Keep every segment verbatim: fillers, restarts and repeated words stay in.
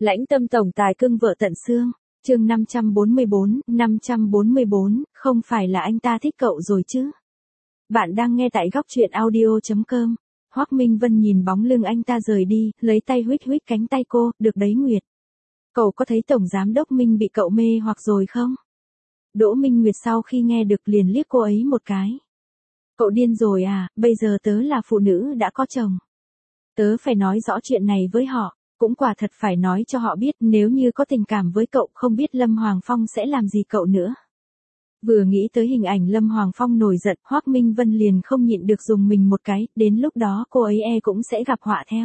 Lãnh tâm tổng tài cưng vợ tận xương. Chương năm trăm bốn mươi bốn, năm trăm bốn mươi bốn, không phải là anh ta thích cậu rồi chứ? Bạn đang nghe tại góc truyện audio chấm com. Hoắc Minh Vân nhìn bóng lưng anh ta rời đi, lấy tay huýt huýt cánh tay cô, được đấy Nguyệt. Cậu có thấy tổng giám đốc Minh bị cậu mê hoặc rồi không? Đỗ Minh Nguyệt sau khi nghe được liền liếc cô ấy một cái. Cậu điên rồi à, bây giờ tớ là phụ nữ đã có chồng. Tớ phải nói rõ chuyện này với họ, cũng quả thật phải nói cho họ biết nếu như có tình cảm với cậu không biết Lâm Hoàng Phong sẽ làm gì cậu nữa. Vừa nghĩ tới hình ảnh Lâm Hoàng Phong nổi giận, Hoắc Minh Vân liền không nhịn được dùng mình một cái, đến lúc đó cô ấy e cũng sẽ gặp họa theo.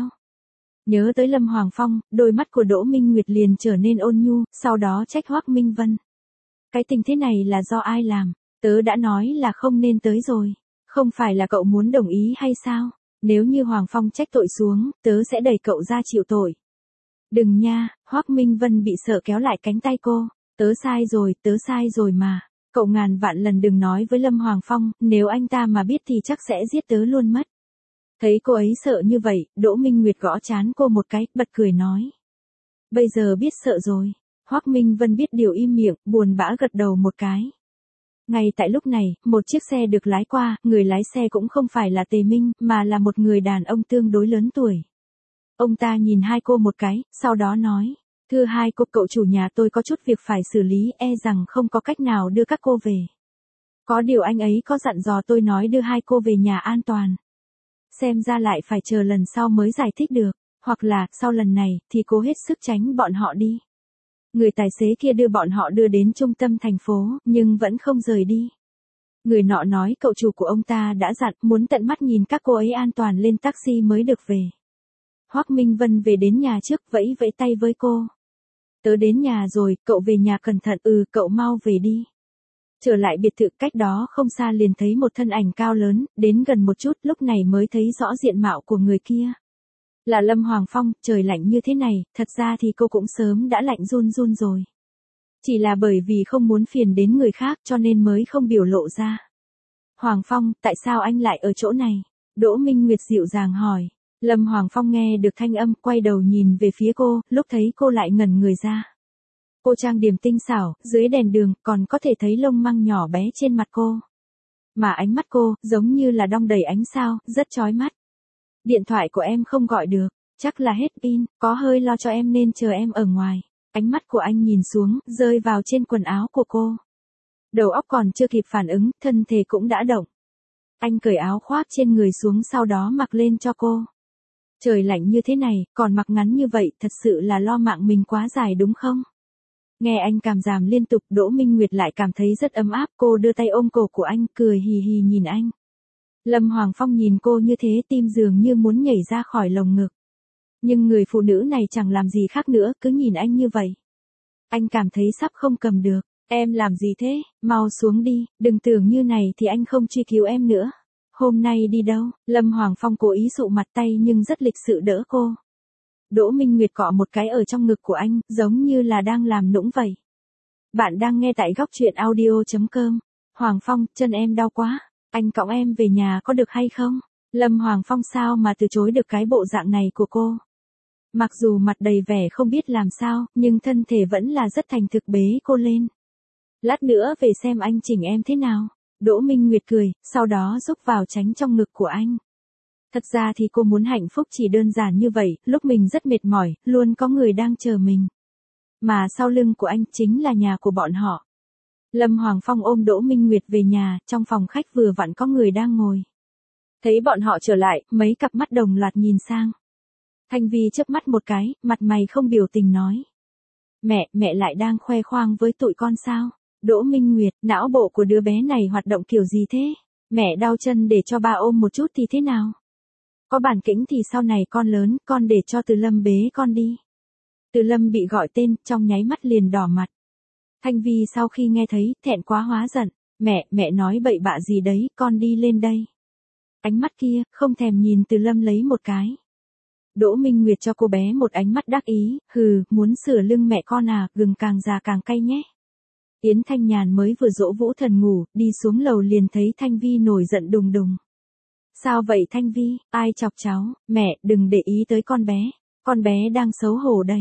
Nhớ tới Lâm Hoàng Phong, đôi mắt của Đỗ Minh Nguyệt liền trở nên ôn nhu, sau đó trách Hoắc Minh Vân. Cái tình thế này là do ai làm? Tớ đã nói là không nên tới rồi. Không phải là cậu muốn đồng ý hay sao? Nếu như Hoàng Phong trách tội xuống, tớ sẽ đẩy cậu ra chịu tội. Đừng nha, Hoắc Minh Vân bị sợ kéo lại cánh tay cô. Tớ sai rồi, tớ sai rồi mà. Cậu ngàn vạn lần đừng nói với Lâm Hoàng Phong, nếu anh ta mà biết thì chắc sẽ giết tớ luôn mất. Thấy cô ấy sợ như vậy, Đỗ Minh Nguyệt gõ trán cô một cái, bật cười nói. Bây giờ biết sợ rồi. Hoắc Minh Vân biết điều im miệng, buồn bã gật đầu một cái. Ngay tại lúc này, một chiếc xe được lái qua, người lái xe cũng không phải là Tề Minh, mà là một người đàn ông tương đối lớn tuổi. Ông ta nhìn hai cô một cái, sau đó nói, thưa hai cô, cậu chủ nhà tôi có chút việc phải xử lý, e rằng không có cách nào đưa các cô về. Có điều anh ấy có dặn dò tôi nói đưa hai cô về nhà an toàn. Xem ra lại phải chờ lần sau mới giải thích được, hoặc là, sau lần này, thì cố hết sức tránh bọn họ đi. Người tài xế kia đưa bọn họ đưa đến trung tâm thành phố, nhưng vẫn không rời đi. Người nọ nói cậu chủ của ông ta đã dặn muốn tận mắt nhìn các cô ấy an toàn lên taxi mới được về. Hoắc Minh Vân về đến nhà trước vẫy vẫy tay với cô. Tớ đến nhà rồi, cậu về nhà cẩn thận, ừ cậu mau về đi. Trở lại biệt thự cách đó không xa liền thấy một thân ảnh cao lớn, đến gần một chút lúc này mới thấy rõ diện mạo của người kia. Là Lâm Hoàng Phong, trời lạnh như thế này, thật ra thì cô cũng sớm đã lạnh run run rồi. Chỉ là bởi vì không muốn phiền đến người khác cho nên mới không biểu lộ ra. Hoàng Phong, tại sao anh lại ở chỗ này? Đỗ Minh Nguyệt dịu dàng hỏi. Lâm Hoàng Phong nghe được thanh âm, quay đầu nhìn về phía cô, lúc thấy cô lại ngẩn người ra. Cô trang điểm tinh xảo, dưới đèn đường, còn có thể thấy lông măng nhỏ bé trên mặt cô. Mà ánh mắt cô, giống như là đong đầy ánh sao, rất chói mắt. Điện thoại của em không gọi được, chắc là hết pin, có hơi lo cho em nên chờ em ở ngoài. Ánh mắt của anh nhìn xuống, rơi vào trên quần áo của cô. Đầu óc còn chưa kịp phản ứng, thân thể cũng đã động. Anh cởi áo khoác trên người xuống sau đó mặc lên cho cô. Trời lạnh như thế này, còn mặc ngắn như vậy, thật sự là lo mạng mình quá dài đúng không? Nghe anh cảm giảm liên tục, Đỗ Minh Nguyệt lại cảm thấy rất ấm áp, cô đưa tay ôm cổ của anh, cười hì hì nhìn anh. Lâm Hoàng Phong nhìn cô như thế tim dường như muốn nhảy ra khỏi lồng ngực. Nhưng người phụ nữ này chẳng làm gì khác nữa, cứ nhìn anh như vậy. Anh cảm thấy sắp không cầm được. Em làm gì thế, mau xuống đi, đừng tưởng như này thì anh không truy cứu em nữa. Hôm nay đi đâu? Lâm Hoàng Phong cố ý dụ mặt tay nhưng rất lịch sự đỡ cô. Đỗ Minh Nguyệt cọ một cái ở trong ngực của anh, giống như là đang làm nũng vậy. Bạn đang nghe tại góc truyện audio chấm com. Hoàng Phong, chân em đau quá. Anh cõng em về nhà có được hay không? Lâm Hoàng Phong sao mà từ chối được cái bộ dạng này của cô. Mặc dù mặt đầy vẻ không biết làm sao, nhưng thân thể vẫn là rất thành thực bế cô lên. Lát nữa về xem anh chỉnh em thế nào. Đỗ Minh Nguyệt cười, sau đó rúc vào tránh trong ngực của anh. Thật ra thì cô muốn hạnh phúc chỉ đơn giản như vậy, lúc mình rất mệt mỏi, luôn có người đang chờ mình. Mà sau lưng của anh chính là nhà của bọn họ. Lâm Hoàng Phong ôm Đỗ Minh Nguyệt về nhà, trong phòng khách vừa vặn có người đang ngồi. Thấy bọn họ trở lại, mấy cặp mắt đồng loạt nhìn sang. Thanh Vi chớp mắt một cái, mặt mày không biểu tình nói. Mẹ, mẹ lại đang khoe khoang với tụi con sao? Đỗ Minh Nguyệt, não bộ của đứa bé này hoạt động kiểu gì thế? Mẹ đau chân để cho ba ôm một chút thì thế nào? Có bản lĩnh thì sau này con lớn, con để cho Từ Lâm bế con đi. Từ Lâm bị gọi tên, trong nháy mắt liền đỏ mặt. Thanh Vi sau khi nghe thấy, thẹn quá hóa giận. Mẹ, mẹ nói bậy bạ gì đấy, con đi lên đây. Ánh mắt kia, không thèm nhìn Từ Lâm lấy một cái. Đỗ Minh Nguyệt cho cô bé một ánh mắt đắc ý, hừ, muốn sửa lưng mẹ con à, gừng càng già càng cay nhé. Yến Thanh Nhàn mới vừa dỗ Vũ Thần ngủ, đi xuống lầu liền thấy Thanh Vi nổi giận đùng đùng. Sao vậy Thanh Vi, ai chọc cháu? Mẹ, đừng để ý tới con bé. Con bé đang xấu hổ đấy.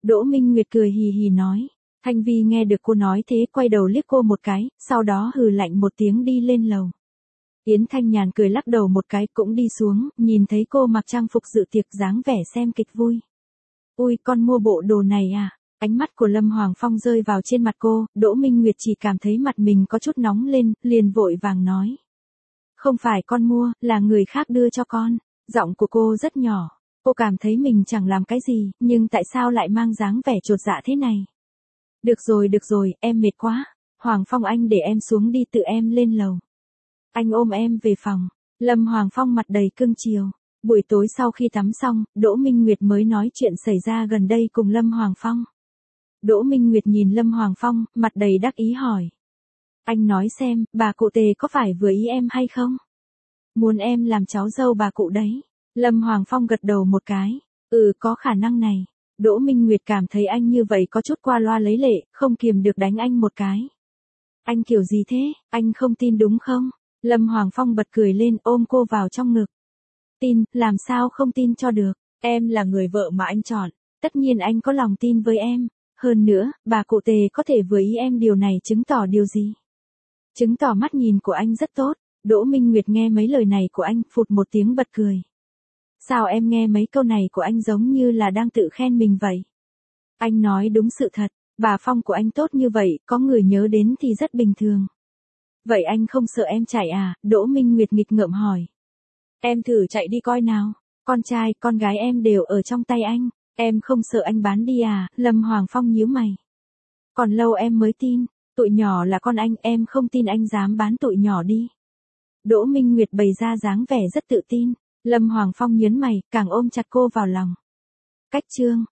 Đỗ Minh Nguyệt cười hì hì nói. Thanh Vi nghe được cô nói thế quay đầu liếc cô một cái, sau đó hừ lạnh một tiếng đi lên lầu. Yến Thanh Nhàn cười lắc đầu một cái cũng đi xuống, nhìn thấy cô mặc trang phục dự tiệc dáng vẻ xem kịch vui. Ui, con mua bộ đồ này à? Ánh mắt của Lâm Hoàng Phong rơi vào trên mặt cô, Đỗ Minh Nguyệt chỉ cảm thấy mặt mình có chút nóng lên, liền vội vàng nói. Không phải con mua, là người khác đưa cho con. Giọng của cô rất nhỏ, cô cảm thấy mình chẳng làm cái gì, nhưng tại sao lại mang dáng vẻ chột dạ thế này? Được rồi được rồi, em mệt quá. Hoàng Phong anh để em xuống đi, tự em lên lầu. Anh ôm em về phòng. Lâm Hoàng Phong mặt đầy cưng chiều. Buổi tối sau khi tắm xong, Đỗ Minh Nguyệt mới nói chuyện xảy ra gần đây cùng Lâm Hoàng Phong. Đỗ Minh Nguyệt nhìn Lâm Hoàng Phong, mặt đầy đắc ý hỏi. Anh nói xem, bà cụ Tề có phải vừa ý em hay không? Muốn em làm cháu dâu bà cụ đấy. Lâm Hoàng Phong gật đầu một cái. Ừ, có khả năng này. Đỗ Minh Nguyệt cảm thấy anh như vậy có chút qua loa lấy lệ, không kiềm được đánh anh một cái. Anh kiểu gì thế, anh không tin đúng không? Lâm Hoàng Phong bật cười lên ôm cô vào trong ngực. Tin, làm sao không tin cho được, em là người vợ mà anh chọn, tất nhiên anh có lòng tin với em. Hơn nữa, bà cụ Tề có thể vừa ý em, điều này chứng tỏ điều gì? Chứng tỏ mắt nhìn của anh rất tốt. Đỗ Minh Nguyệt nghe mấy lời này của anh, phụt một tiếng bật cười. Sao em nghe mấy câu này của anh giống như là đang tự khen mình vậy? Anh nói đúng sự thật, bà Phong của anh tốt như vậy, có người nhớ đến thì rất bình thường. Vậy anh không sợ em chạy à? Đỗ Minh Nguyệt nghịch ngợm hỏi. Em thử chạy đi coi nào, con trai, con gái em đều ở trong tay anh, em không sợ anh bán đi à? Lâm Hoàng Phong nhíu mày. Còn lâu em mới tin, tụi nhỏ là con anh, em không tin anh dám bán tụi nhỏ đi. Đỗ Minh Nguyệt bày ra dáng vẻ rất tự tin. Lâm Hoàng Phong nhớn mày, càng ôm chặt cô vào lòng. Cách chương